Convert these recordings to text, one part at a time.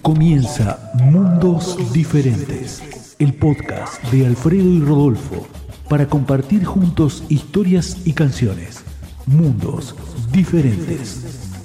Comienza Mundos Diferentes, el podcast de Alfredo y Rodolfo, para compartir juntos historias y canciones. Mundos Diferentes.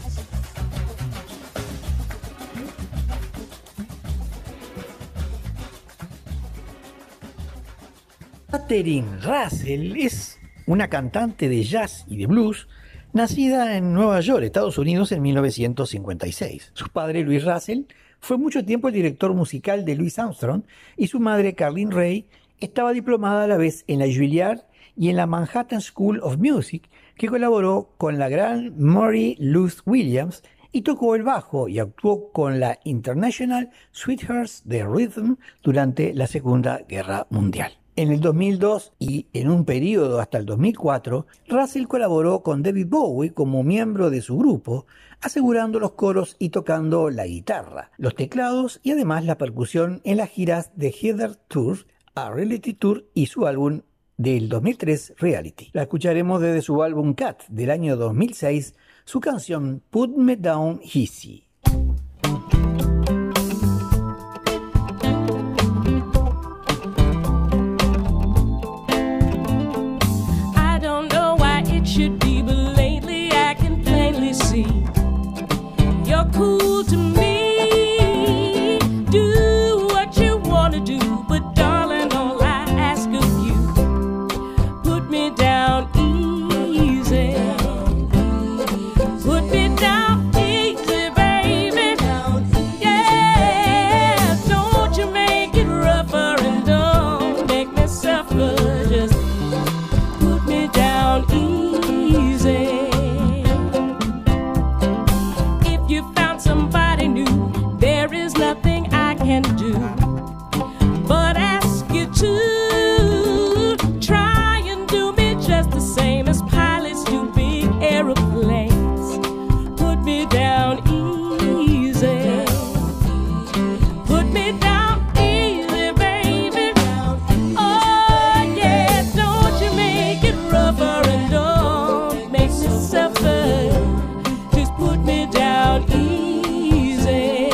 Katherine Russell es una cantante de jazz y de blues nacida en Nueva York, Estados Unidos, en 1956. Su padre, Louis Russell, fue mucho tiempo el director musical de Louis Armstrong y su madre, Carlene Ray, estaba diplomada a la vez en la Juilliard y en la Manhattan School of Music, que colaboró con la gran Mary Louise Williams y tocó el bajo y actuó con la International Sweethearts de Rhythm durante la Segunda Guerra Mundial. En el 2002 y en un periodo hasta el 2004, Russell colaboró con David Bowie como miembro de su grupo, asegurando los coros y tocando la guitarra, los teclados y además la percusión en las giras de Heather Tour, A Reality Tour y su álbum del 2003, Reality. La escucharemos desde su álbum Cat del año 2006, su canción Put Me Down Easy. Should be, but lately I can plainly see you're cool to me. Do what you wanna do, but darling, all I ask of you, put me down easy. Put me down easy, baby. Yeah, don't you make it rougher and don't make me suffer. Just put me down easy. If you found somebody new, there is nothing I can do but ask you to try and do me just the same as pilots do big aeroplanes. Put me down easy. Put me down easy, baby. Oh yeah, don't you make it rougher and don't make me suffer. Just put me down easy.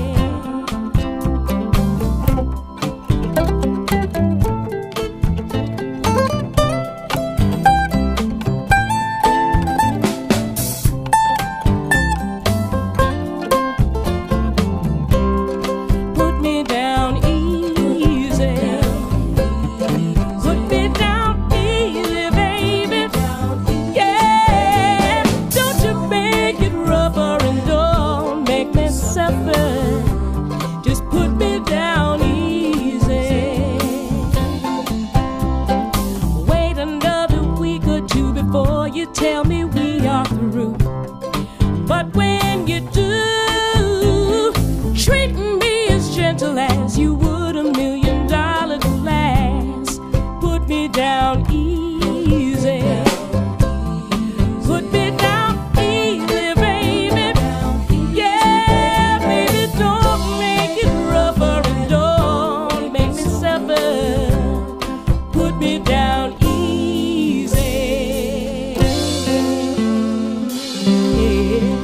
Put me down easy. Put me down easy, baby. Yeah, don't you make it rougher and don't make me suffer. Just put me down easy. Wait another week or two before you tell me we are through. But when you do, treat me as gentle as you would $1 million glass. Put me down easy. Put me down easy, baby. Yeah, baby, don't make it rougher and don't make me suffer. Put me down easy. Yeah.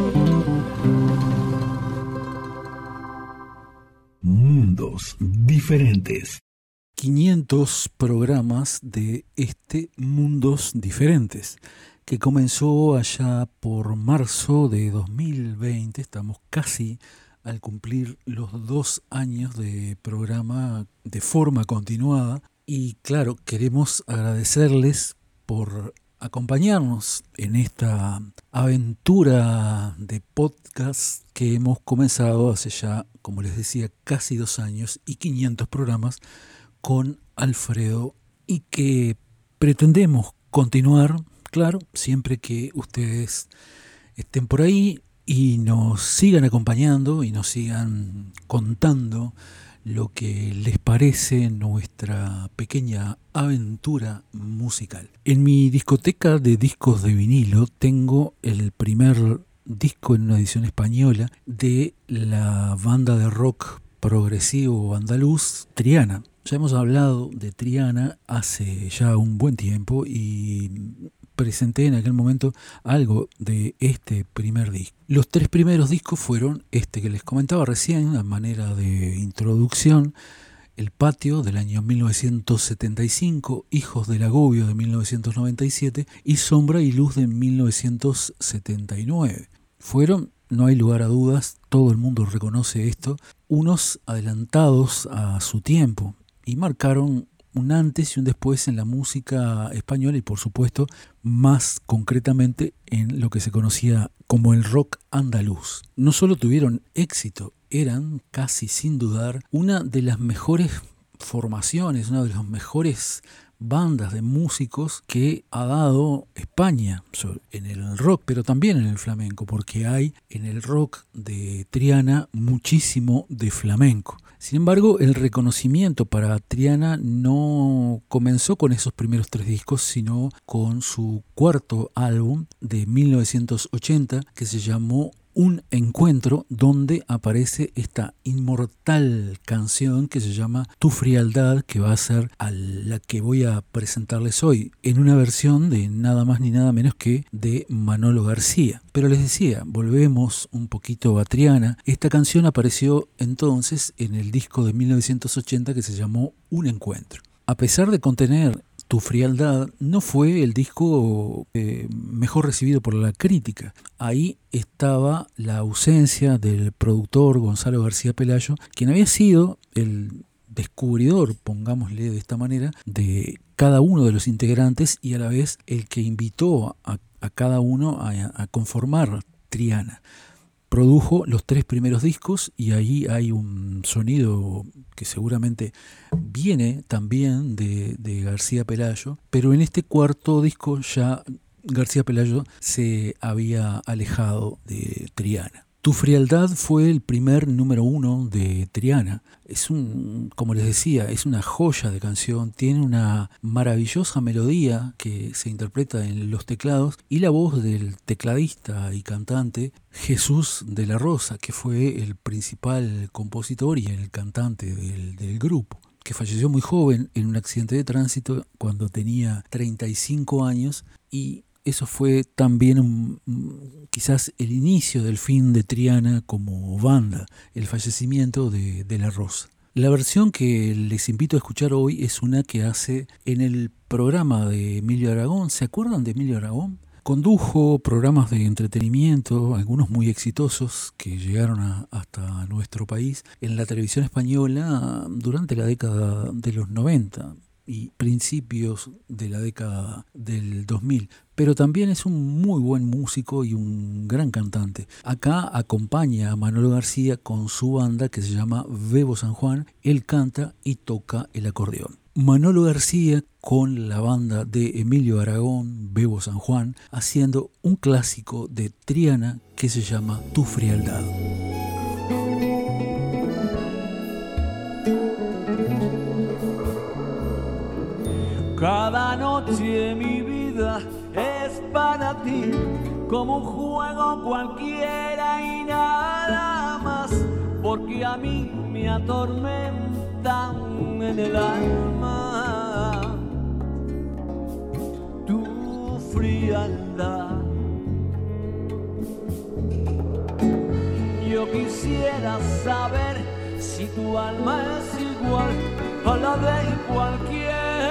Mundos Diferentes. 500 programas de este Mundos Diferentes, que comenzó allá por marzo de 2020. Estamos casi al cumplir los 2 años de programa de forma continuada. Y claro, queremos agradecerles por acompañarnos en esta aventura de podcast que hemos comenzado hace ya, como les decía, casi 2 años y 500 programas con Alfredo, y que pretendemos continuar, claro, siempre que ustedes estén por ahí y nos sigan acompañando y nos sigan contando lo que les parece nuestra pequeña aventura musical. En mi discoteca de discos de vinilo tengo el primer disco en una edición española de la banda de rock progresivo andaluz Triana. Ya hemos hablado de Triana hace ya un buen tiempo y presenté en aquel momento algo de este primer disco. Los 3 primeros discos fueron este que les comentaba recién, a manera de introducción: El Patio, del año 1975, Hijos del Agobio, de 1997, y Sombra y Luz, de 1979. Fueron, no hay lugar a dudas, todo el mundo reconoce esto, unos adelantados a su tiempo, y marcaron un antes y un después en la música española y, por supuesto, más concretamente en lo que se conocía como el rock andaluz. No solo tuvieron éxito, eran, casi sin dudar, una de las mejores formaciones, una de las mejores bandas de músicos que ha dado España en el rock, pero también en el flamenco, porque hay en el rock de Triana muchísimo de flamenco. Sin embargo, el reconocimiento para Triana no comenzó con esos primeros 3 discos, sino con su cuarto álbum de 1980, que se llamó Un Encuentro, donde aparece esta inmortal canción que se llama Tu Frialdad, que va a ser a la que voy a presentarles hoy, en una versión de nada más ni nada menos que de Manolo García. Pero les decía, volvemos un poquito a Triana. Esta canción apareció entonces en el disco de 1980 que se llamó Un Encuentro. A pesar de contener Tu Frialdad, no fue el disco mejor recibido por la crítica. Ahí estaba la ausencia del productor Gonzalo García Pelayo, quien había sido el descubridor, pongámosle de esta manera, de cada uno de los integrantes y a la vez el que invitó a cada uno a conformar Triana. Produjo los 3 primeros discos y ahí hay un sonido que seguramente viene también de García Pelayo, pero en este cuarto disco ya García Pelayo se había alejado de Triana. Tu Frialdad fue el primer número 1 de Triana. Es como les decía, es una joya de canción, tiene una maravillosa melodía que se interpreta en los teclados y la voz del tecladista y cantante Jesús de la Rosa, que fue el principal compositor y el cantante del grupo, que falleció muy joven en un accidente de tránsito cuando tenía 35 años, y eso fue también quizás el inicio del fin de Triana como banda, el fallecimiento de la Rosa. La versión que les invito a escuchar hoy es una que hace en el programa de Emilio Aragón. ¿Se acuerdan de Emilio Aragón? Condujo programas de entretenimiento, algunos muy exitosos, que llegaron hasta nuestro país en la televisión española durante la década de los 90. Y principios de la década del 2000, pero también es un muy buen músico y un gran cantante. Acá acompaña a Manolo García con su banda que se llama Bebo San Juan. Él canta y toca el acordeón. Manolo García con la banda de Emilio Aragón, Bebo San Juan, haciendo un clásico de Triana que se llama Tu Frialdad. Cada noche mi vida es para ti, como un juego cualquiera y nada más, porque a mí me atormentan en el alma tu frialdad. Yo quisiera saber si tu alma es igual a la de cualquier,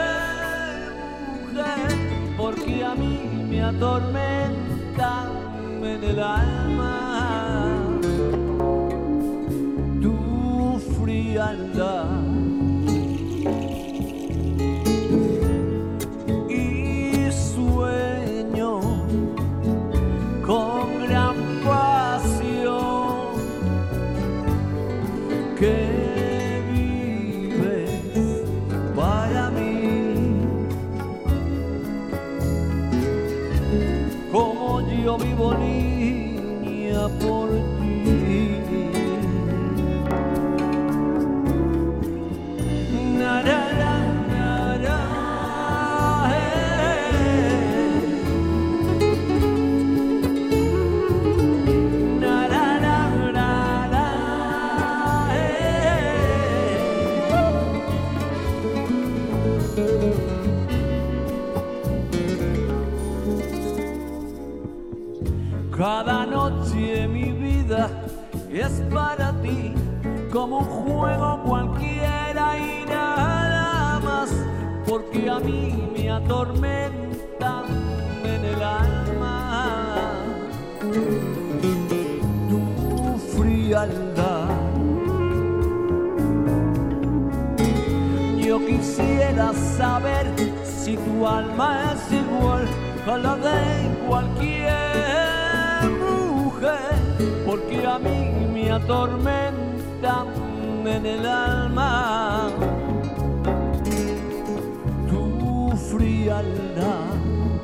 porque a mí me atormenta en el alma tu frialdad. Y sueño con gran pasión que yo vivo, niña, por ti. Cada noche mi vida es para ti, como un juego cualquiera y nada más, porque a mí me atormentan en el alma tu frialdad. Yo quisiera saber si tu alma es igual a la de cualquier mujer, porque a mí me atormentan en el alma tu frialdad.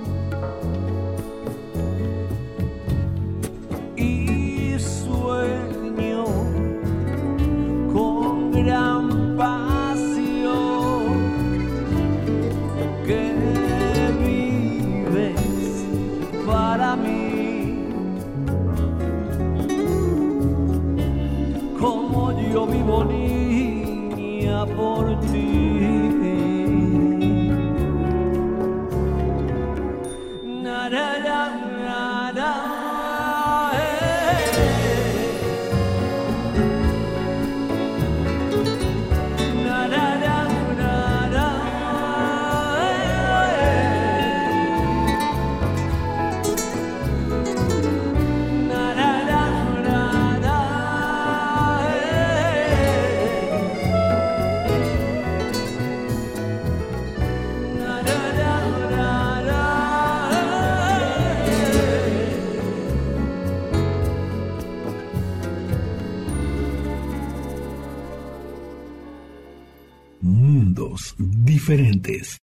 Y sueño con gran pasión que vives para mí, como yo vivo, niña, por ti. Na, na, na, na, na, na, na, na, na, na, Mundos diferentes.